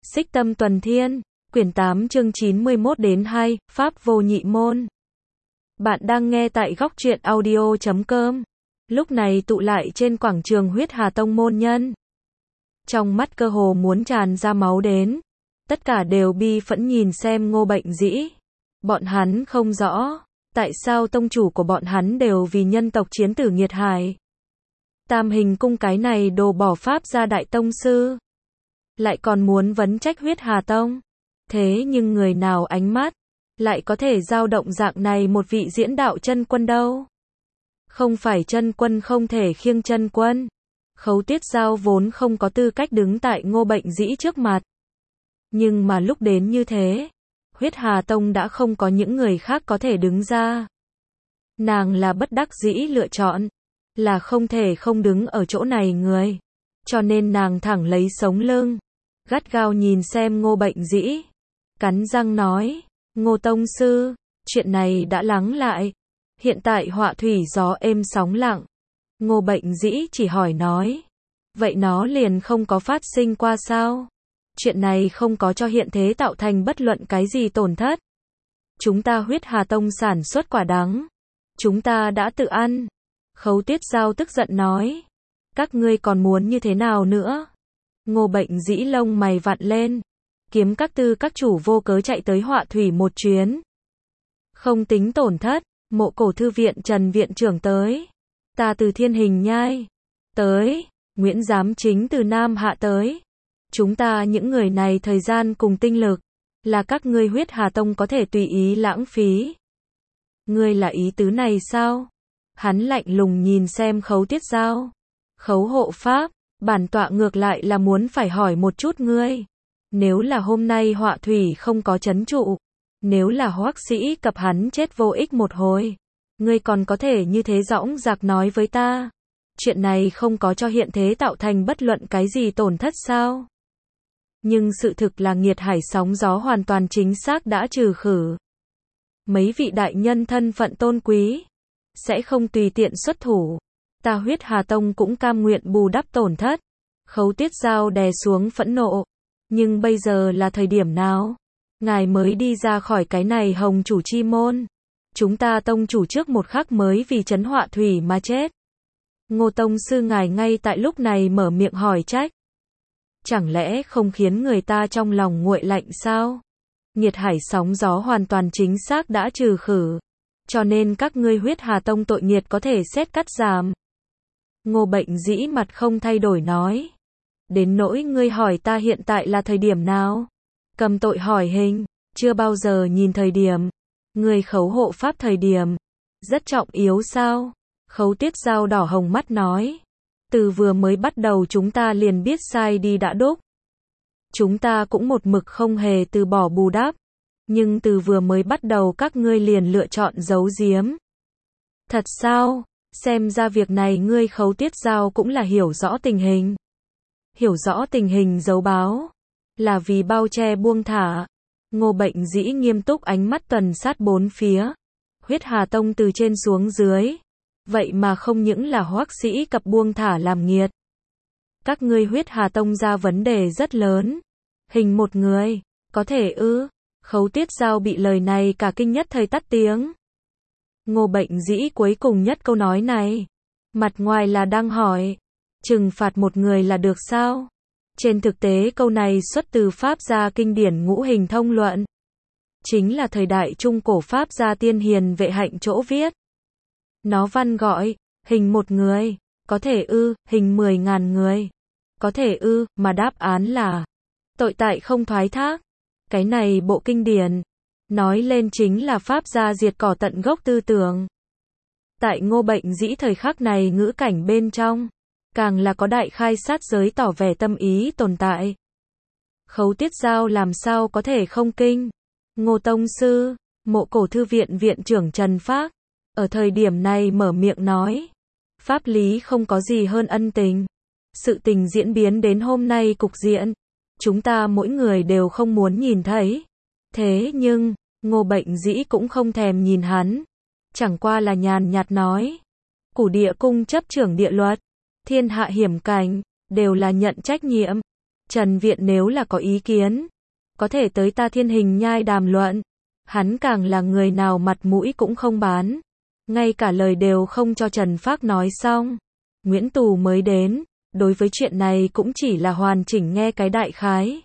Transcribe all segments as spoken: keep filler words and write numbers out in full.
Xích Tâm Tuần Thiên, quyển tám chương chín mươi mốt đến hai, Pháp vô nhị môn. Bạn đang nghe tại góc truyện audio chấm com. Lúc này tụ lại trên quảng trường Huyết Hà Tông môn nhân. Trong mắt cơ hồ muốn tràn ra máu đến. Tất cả đều bi phẫn nhìn xem Ngô Bệnh Dĩ. Bọn hắn không rõ, tại sao tông chủ của bọn hắn đều vì nhân tộc chiến tử nghiệt hại. Tam Hình Cung cái này đồ bỏ Pháp ra đại tông sư. Lại còn muốn vấn trách Huyết Hà Tông. Thế nhưng người nào ánh mắt lại có thể dao động dạng này một vị diễn đạo chân quân đâu. Không phải chân quân không thể khiêng chân quân. Khấu Tiết Giao vốn không có tư cách đứng tại Ngô Bệnh Dĩ trước mặt. Nhưng mà lúc đến như thế, Huyết Hà Tông đã không có những người khác có thể đứng ra. Nàng là bất đắc dĩ lựa chọn, là không thể không đứng ở chỗ này người. Cho nên nàng thẳng lấy sống lưng, gắt gao nhìn xem Ngô Bệnh Dĩ, cắn răng nói, Ngô Tông Sư, chuyện này đã lắng lại, hiện tại họa thủy gió êm sóng lặng. Ngô Bệnh Dĩ chỉ hỏi nói, vậy nó liền không có phát sinh qua sao? Chuyện này không có cho hiện thế tạo thành bất luận cái gì tổn thất. Chúng ta Huyết Hà Tông sản xuất quả đắng, chúng ta đã tự ăn. Khấu Tiết Giao tức giận nói, các ngươi còn muốn như thế nào nữa? Ngô Bệnh Dĩ lông mày vặn lên, kiếm các tư các chủ vô cớ chạy tới họa thủy một chuyến. Không tính tổn thất, Mộ Cổ Thư viện Trần viện trưởng tới, ta từ Thiên Hình Nhai tới, Nguyễn Giám Chính từ Nam Hạ tới. Chúng ta những người này thời gian cùng tinh lực, là các ngươi Huyết Hà Tông có thể tùy ý lãng phí. Ngươi là ý tứ này sao? Hắn lạnh lùng nhìn xem Khấu Tiết Giao. Khấu hộ pháp, bản tọa ngược lại là muốn phải hỏi một chút ngươi. Nếu là hôm nay họa thủy không có chấn trụ, nếu là Hoắc Sĩ Cập hắn chết vô ích một hồi, ngươi còn có thể như thế dõng dạc nói với ta. Chuyện này không có cho hiện thế tạo thành bất luận cái gì tổn thất sao? Nhưng sự thực là nghiệt hải sóng gió hoàn toàn chính xác đã trừ khử. Mấy vị đại nhân thân phận tôn quý, sẽ không tùy tiện xuất thủ. Ta Huyết Hà Tông cũng cam nguyện bù đắp tổn thất. Khấu Tiết Giao đè xuống phẫn nộ. Nhưng bây giờ là thời điểm nào? Ngài mới đi ra khỏi cái này hồng chủ chi môn. Chúng ta tông chủ trước một khắc mới vì trấn họa thủy mà chết. Ngô Tông Sư ngài ngay tại lúc này mở miệng hỏi trách. Chẳng lẽ không khiến người ta trong lòng nguội lạnh sao? Nghiệt hải sóng gió hoàn toàn chính xác đã trừ khử. Cho nên các ngươi Huyết Hà Tông tội nghiệt có thể xét cắt giảm. Ngô Bệnh Dĩ mặt không thay đổi nói. Đến nỗi ngươi hỏi ta hiện tại là thời điểm nào? Cầm tội hỏi hình, chưa bao giờ nhìn thời điểm. Ngươi khấu hộ pháp thời điểm. Rất trọng yếu sao? Khấu Tiết Giao đỏ hồng mắt nói. Từ vừa mới bắt đầu chúng ta liền biết sai đi đã đúc. Chúng ta cũng một mực không hề từ bỏ bù đắp. Nhưng từ vừa mới bắt đầu các ngươi liền lựa chọn giấu giếm. Thật sao? Xem ra việc này ngươi Khấu Tiết Giao cũng là hiểu rõ tình hình. Hiểu rõ tình hình giấu báo. Là vì bao che buông thả. Ngô Bệnh Dĩ nghiêm túc ánh mắt tuần sát bốn phía. Huyết Hà Tông từ trên xuống dưới. Vậy mà không những là Hoắc Sĩ Cập buông thả làm nghiệt. Các ngươi Huyết Hà Tông ra vấn đề rất lớn. Hình một người, có thể ư? Khấu Tiết Giao bị lời này cả kinh nhất thời tắt tiếng. Ngô Bệnh Dĩ cuối cùng nhất câu nói này. Mặt ngoài là đang hỏi. Trừng phạt một người là được sao? Trên thực tế câu này xuất từ Pháp gia kinh điển Ngũ Hình Thông Luận. Chính là thời đại trung cổ Pháp gia tiên hiền vệ hạnh chỗ viết. Nó văn gọi, hình một người, có thể ư, hình mười ngàn người, có thể ư, mà đáp án là tội tại không thoái thác. Cái này bộ kinh điển, nói lên chính là Pháp gia diệt cỏ tận gốc tư tưởng. Tại Ngô Bệnh Dĩ thời khắc này ngữ cảnh bên trong, càng là có đại khai sát giới tỏ vẻ tâm ý tồn tại. Khấu Tiết Giao làm sao có thể không kinh. Ngô Tông Sư, Mộ Cổ Thư viện viện trưởng Trần Phác, ở thời điểm này mở miệng nói. Pháp lý không có gì hơn ân tình. Sự tình diễn biến đến hôm nay cục diện. Chúng ta mỗi người đều không muốn nhìn thấy. Thế nhưng, Ngô Bệnh Dĩ cũng không thèm nhìn hắn. Chẳng qua là nhàn nhạt nói. Cửu Địa Cung chấp trưởng địa luật. Thiên hạ hiểm cảnh, đều là nhận trách nhiệm. Trần Viện nếu là có ý kiến, có thể tới ta Thiên Hình Nhai đàm luận. Hắn càng là người nào mặt mũi cũng không bán. Ngay cả lời đều không cho Trần Phác nói xong. Nguyễn Tù mới đến, đối với chuyện này cũng chỉ là hoàn chỉnh nghe cái đại khái.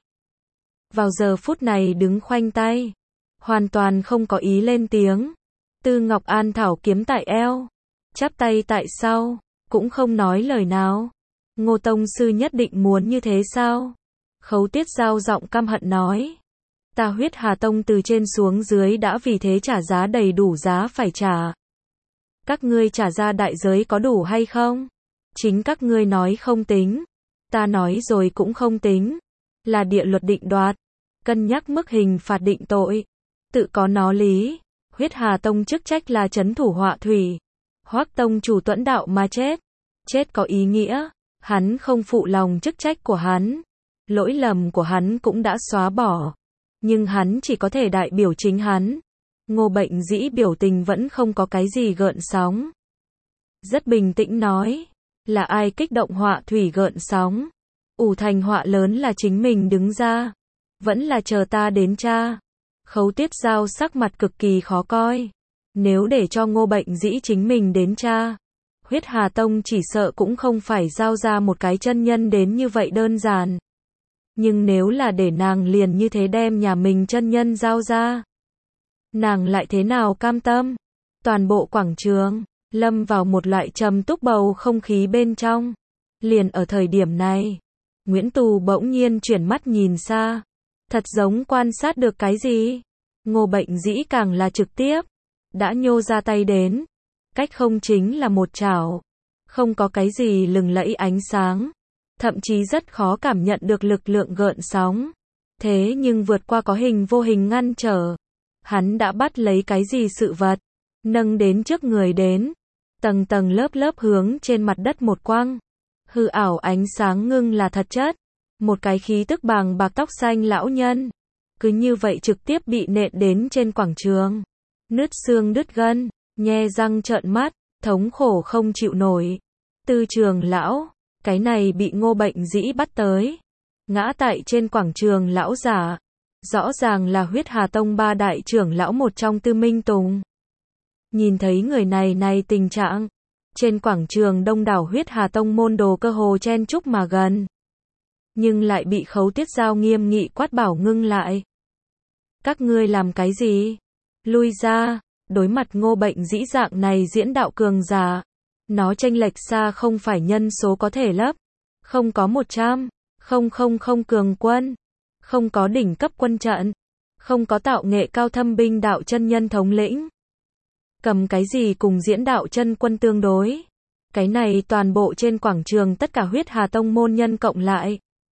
Vào giờ phút này đứng khoanh tay, hoàn toàn không có ý lên tiếng. Tư Ngọc An thảo kiếm tại eo, chắp tay tại sau, cũng không nói lời nào. Ngô tông sư nhất định muốn như thế sao? Khấu Tiết Giao giọng căm hận nói. Ta Huyết Hà Tông từ trên xuống dưới đã vì thế trả giá đầy đủ giá phải trả. Các ngươi trả ra đại giới có đủ hay không? Chính các ngươi nói không tính. Ta nói rồi cũng không tính. Là địa luật định đoạt. Cân nhắc mức hình phạt định tội. Tự có nó lý. Huyết Hà Tông chức trách là trấn thủ họa thủy. Hoắc Tông chủ tuẫn đạo mà chết. Chết có ý nghĩa. Hắn không phụ lòng chức trách của hắn. Lỗi lầm của hắn cũng đã xóa bỏ. Nhưng hắn chỉ có thể đại biểu chính hắn. Ngô Bệnh Dĩ biểu tình vẫn không có cái gì gợn sóng. Rất bình tĩnh nói. Là ai kích động họa thủy gợn sóng? Ủ thành họa lớn là chính mình đứng ra. Vẫn là chờ ta đến tra. Khấu Tiết Giao sắc mặt cực kỳ khó coi. Nếu để cho Ngô Bệnh Dĩ chính mình đến tra, Huyết Hà Tông chỉ sợ cũng không phải giao ra một cái chân nhân đến như vậy đơn giản. Nhưng nếu là để nàng liền như thế đem nhà mình chân nhân giao ra, nàng lại thế nào cam tâm? Toàn bộ quảng trường lâm vào một loại trầm túc bầu không khí bên trong. Liền ở thời điểm này, Nguyễn Tù bỗng nhiên chuyển mắt nhìn xa, thật giống quan sát được cái gì. Ngô Bệnh Dĩ càng là trực tiếp, đã nhô ra tay đến, cách không chính là một chảo, không có cái gì lừng lẫy ánh sáng, thậm chí rất khó cảm nhận được lực lượng gợn sóng. Thế nhưng vượt qua có hình vô hình ngăn trở, hắn đã bắt lấy cái gì sự vật, nâng đến trước người đến, tầng tầng lớp lớp hướng trên mặt đất một quăng. Hư ảo ánh sáng ngưng là thật chất, một cái khí tức bàng bạc tóc xanh lão nhân, cứ như vậy trực tiếp bị nện đến trên quảng trường. Nứt xương đứt gân, nhe răng trợn mắt, thống khổ không chịu nổi. Tư Trường lão, cái này bị Ngô Bệnh Dĩ bắt tới, ngã tại trên quảng trường lão giả, rõ ràng là Huyết Hà Tông ba đại trưởng lão một trong Tư Minh Tùng. Nhìn thấy người này này tình trạng, trên quảng trường đông đảo Huyết Hà Tông môn đồ cơ hồ chen chúc mà gần, nhưng lại bị Khấu Tiết Giao nghiêm nghị quát bảo ngưng lại. Các ngươi làm cái gì? Lui ra. Đối mặt Ngô Bệnh Dĩ dạng này diễn đạo cường giả, nó chênh lệch xa không phải nhân số có thể lấp, không có một trăm, không không không cường quân, không có đỉnh cấp quân trận, không có tạo nghệ cao thâm binh đạo chân nhân thống lĩnh. Cầm cái gì cùng diễn đạo chân quân tương đối? Cái này toàn bộ trên quảng trường tất cả Huyết Hà Tông môn nhân cộng lại,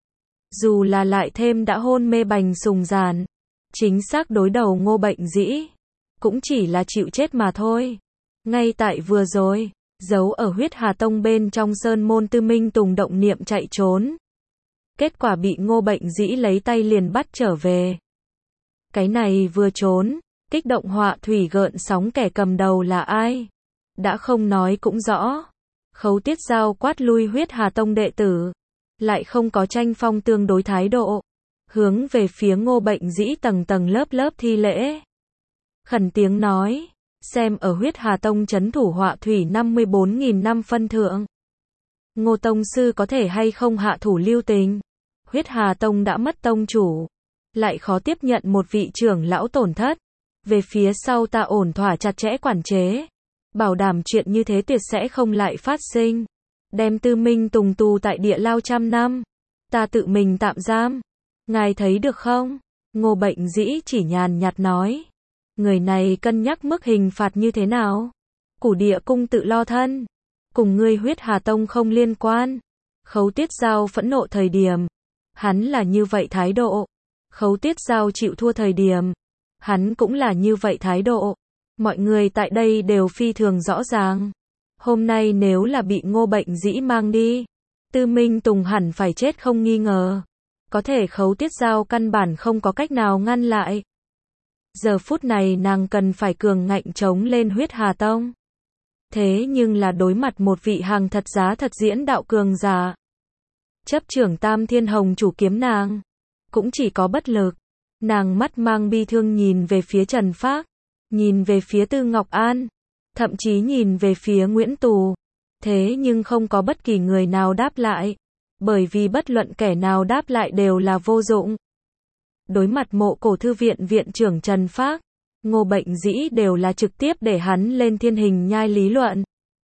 dù là lại thêm đã hôn mê bành sùng giàn, chính xác đối đầu Ngô Bệnh Dĩ, cũng chỉ là chịu chết mà thôi. Ngay tại vừa rồi, giấu ở Huyết Hà Tông bên trong sơn môn Tư Minh Tùng động niệm chạy trốn. Kết quả bị Ngô Bệnh Dĩ lấy tay liền bắt trở về. Cái này vừa trốn, kích động họa thủy gợn sóng kẻ cầm đầu là ai? Đã không nói cũng rõ. Khấu Tiết Giao quát lui Huyết Hà Tông đệ tử, lại không có tranh phong tương đối thái độ, hướng về phía Ngô Bệnh Dĩ tầng tầng lớp lớp thi lễ. Khẩn tiếng nói, xem ở Huyết Hà Tông trấn thủ họa thủy năm mươi bốn nghìn năm phân thượng, Ngô Tông Sư có thể hay không hạ thủ lưu tình. Huyết Hà Tông đã mất tông chủ, lại khó tiếp nhận một vị trưởng lão tổn thất. Về phía sau ta ổn thỏa chặt chẽ quản chế, bảo đảm chuyện như thế tuyệt sẽ không lại phát sinh. Đem Tư Minh Tùng tù tại địa lao trăm năm, ta tự mình tạm giam. Ngài thấy được không? Ngô Bệnh Dĩ chỉ nhàn nhạt nói. Người này cân nhắc mức hình phạt như thế nào? Cửu Địa Cung tự lo thân, cùng ngươi Huyết Hà Tông không liên quan. Khấu Tiết Giao phẫn nộ thời điểm, hắn là như vậy thái độ. Khấu Tiết Giao chịu thua thời điểm, hắn cũng là như vậy thái độ. Mọi người tại đây đều phi thường rõ ràng. Hôm nay nếu là bị Ngô Bệnh Dĩ mang đi, Tư Minh Tùng hẳn phải chết không nghi ngờ. Có thể Khấu Tiết Giao căn bản không có cách nào ngăn lại. Giờ phút này nàng cần phải cường ngạnh chống lên Huyết Hà Tông. Thế nhưng là đối mặt một vị hàng thật giá thật diễn đạo cường giả. chấp trưởng Tam Thiên Hồng chủ kiếm nàng, cũng chỉ có bất lực. Nàng mắt mang bi thương nhìn về phía Trần Phác, nhìn về phía Tư Ngọc An, thậm chí nhìn về phía Nguyễn Tù. Thế nhưng không có bất kỳ người nào đáp lại, bởi vì bất luận kẻ nào đáp lại đều là vô dụng. Đối mặt Mộ Cổ Thư viện viện trưởng Trần Phác, Ngô Bệnh Dĩ đều là trực tiếp để hắn lên thiên hình nhai lý luận.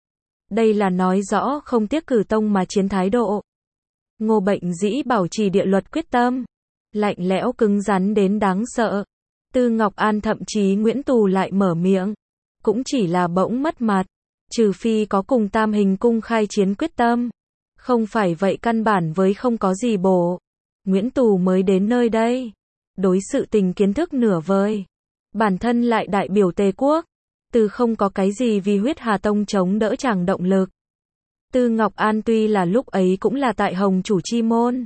Đây là nói rõ không tiếc cử tông mà chiến thái độ. Ngô Bệnh Dĩ bảo trì địa luật quyết tâm, lạnh lẽo cứng rắn đến đáng sợ. Tư Ngọc An thậm chí Nguyễn Tù lại mở miệng, cũng chỉ là bỗng mất mặt, trừ phi có cùng Tam Hình cung khai chiến quyết tâm. Không phải vậy căn bản với không có gì bổ. Nguyễn Tù mới đến nơi đây, đối sự tình kiến thức nửa vời. Bản thân lại đại biểu Tề quốc, từ không có cái gì vì Huyết Hà Tông chống đỡ chàng động lực. Tư Ngọc An tuy là lúc ấy cũng là tại Hồng chủ chi môn.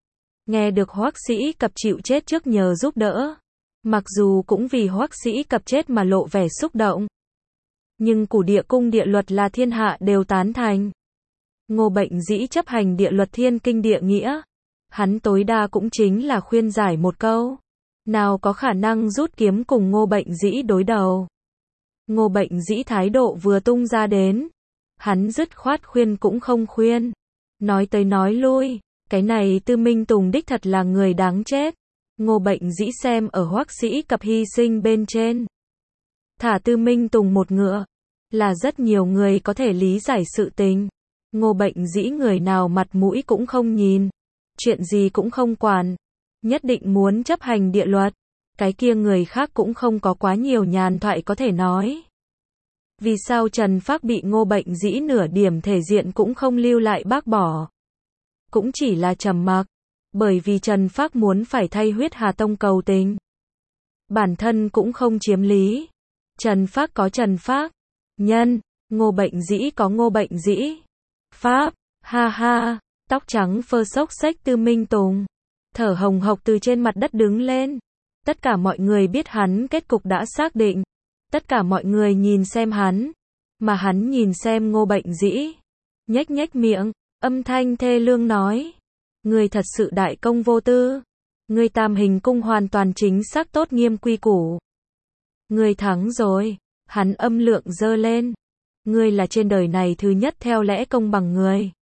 Nghe được Hoắc Sĩ Cập chịu chết trước nhờ giúp đỡ. Mặc dù cũng vì Hoắc Sĩ Cập chết mà lộ vẻ xúc động. Nhưng Cửu Địa cung địa luật là thiên hạ đều tán thành. Ngô Bệnh Dĩ chấp hành địa luật thiên kinh địa nghĩa. Hắn tối đa cũng chính là khuyên giải một câu. Nào có khả năng rút kiếm cùng Ngô Bệnh Dĩ đối đầu. Ngô Bệnh Dĩ thái độ vừa tung ra đến. Hắn dứt khoát khuyên cũng không khuyên. Nói tới nói lui, cái này Tư Minh Tùng đích thật là người đáng chết. Ngô Bệnh Dĩ xem ở Hoắc Sĩ Cập hy sinh bên trên. Thả Tư Minh Tùng một ngựa, là rất nhiều người có thể lý giải sự tình. Ngô Bệnh Dĩ người nào mặt mũi cũng không nhìn, chuyện gì cũng không quản, nhất định muốn chấp hành địa luật. Cái kia người khác cũng không có quá nhiều nhàn thoại có thể nói. Vì sao Trần Phác bị Ngô Bệnh Dĩ nửa điểm thể diện cũng không lưu lại bác bỏ? Cũng chỉ là trầm mặc, bởi vì Trần Phác muốn phải thay Huyết Hà Tông cầu tình. Bản thân cũng không chiếm lý. Trần Phác có Trần Phác, nhân, Ngô Bệnh Dĩ có Ngô Bệnh Dĩ. Pháp, ha ha, tóc trắng phơ xốc xếch Tư Minh Tùng, thở hồng hộc từ trên mặt đất đứng lên. Tất cả mọi người biết hắn kết cục đã xác định. Tất cả mọi người nhìn xem hắn, mà hắn nhìn xem Ngô Bệnh Dĩ. Nhếch nhếch miệng, âm thanh thê lương nói. Người thật sự đại công vô tư. Người Tam Hình cung hoàn toàn chính xác tốt nghiêm quy củ. Người thắng rồi, hắn âm lượng dơ lên. Ngươi là trên đời này thứ nhất theo lẽ công bằng người.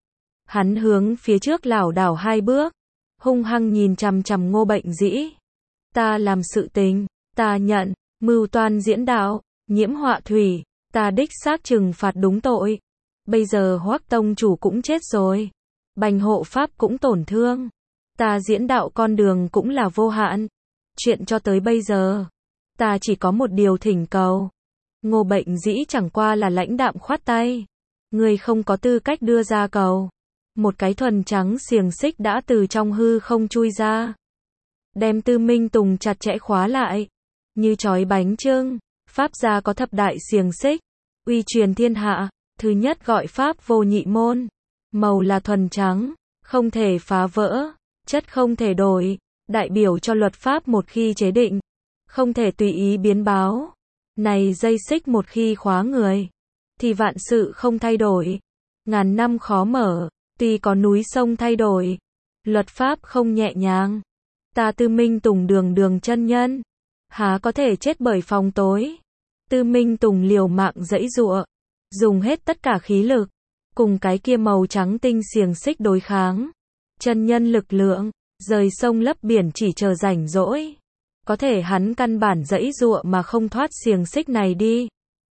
Hắn hướng phía trước lảo đảo hai bước, hung hăng nhìn chằm chằm Ngô Bệnh Dĩ. Ta làm sự tình, ta nhận, mưu toan diễn đạo, nhiễm họa thủy, ta đích xác trừng phạt đúng tội. Bây giờ Hoắc tông chủ cũng chết rồi, Bành hộ pháp cũng tổn thương, ta diễn đạo con đường cũng là vô hạn. Chuyện cho tới bây giờ, ta chỉ có một điều thỉnh cầu. Ngô Bệnh Dĩ chẳng qua là lãnh đạm khoát tay. Người không có tư cách đưa ra cầu. Một cái thuần trắng xiềng xích đã từ trong hư không chui ra, đem Tư Minh Tùng chặt chẽ khóa lại, như trói bánh chưng. Pháp gia có thập đại xiềng xích, uy truyền thiên hạ. Thứ nhất gọi Pháp vô nhị môn, màu là thuần trắng, không thể phá vỡ, chất không thể đổi, đại biểu cho luật pháp một khi chế định, không thể tùy ý biến báo. Này dây xích một khi khóa người, thì vạn sự không thay đổi, ngàn năm khó mở, tuy có núi sông thay đổi, luật pháp không nhẹ nhàng. Ta Tư Minh Tùng đường đường chân nhân, há có thể chết bởi phòng tối. Tư Minh Tùng liều mạng giãy giụa, dùng hết tất cả khí lực, cùng cái kia màu trắng tinh xiềng xích đối kháng. Chân nhân lực lượng, rời sông lấp biển chỉ chờ rảnh rỗi. Có thể hắn căn bản giãy giụa mà không thoát xiềng xích này đi.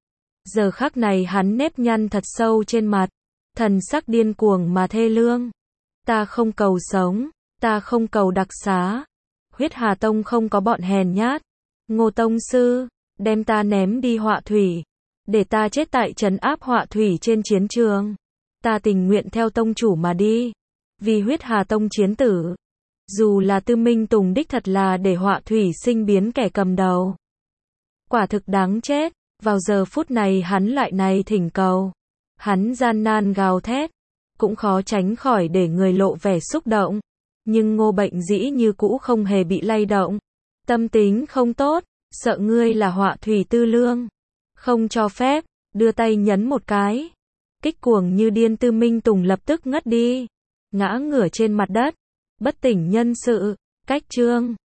Giờ khắc này hắn nếp nhăn thật sâu trên mặt, thần sắc điên cuồng mà thê lương. Ta không cầu sống, ta không cầu đặc xá. Huyết Hà Tông không có bọn hèn nhát. Ngô tông sư, đem ta ném đi họa thủy, để ta chết tại trấn áp họa thủy trên chiến trường. Ta tình nguyện theo tông chủ mà đi, vì Huyết Hà Tông chiến tử. Dù là Tư Minh Tùng đích thật là để họa thủy sinh biến kẻ cầm đầu, quả thực đáng chết. Vào giờ phút này hắn lại này thỉnh cầu, hắn gian nan gào thét, cũng khó tránh khỏi để người lộ vẻ xúc động. Nhưng Ngô Bệnh Dĩ như cũ không hề bị lay động, tâm tính không tốt, sợ ngươi là họa thủy tư lương, không cho phép, đưa tay nhấn một cái, kích cuồng như điên. Tư Minh Tùng lập tức ngất đi. ngã ngửa trên mặt đất, bất tỉnh nhân sự. Cách chương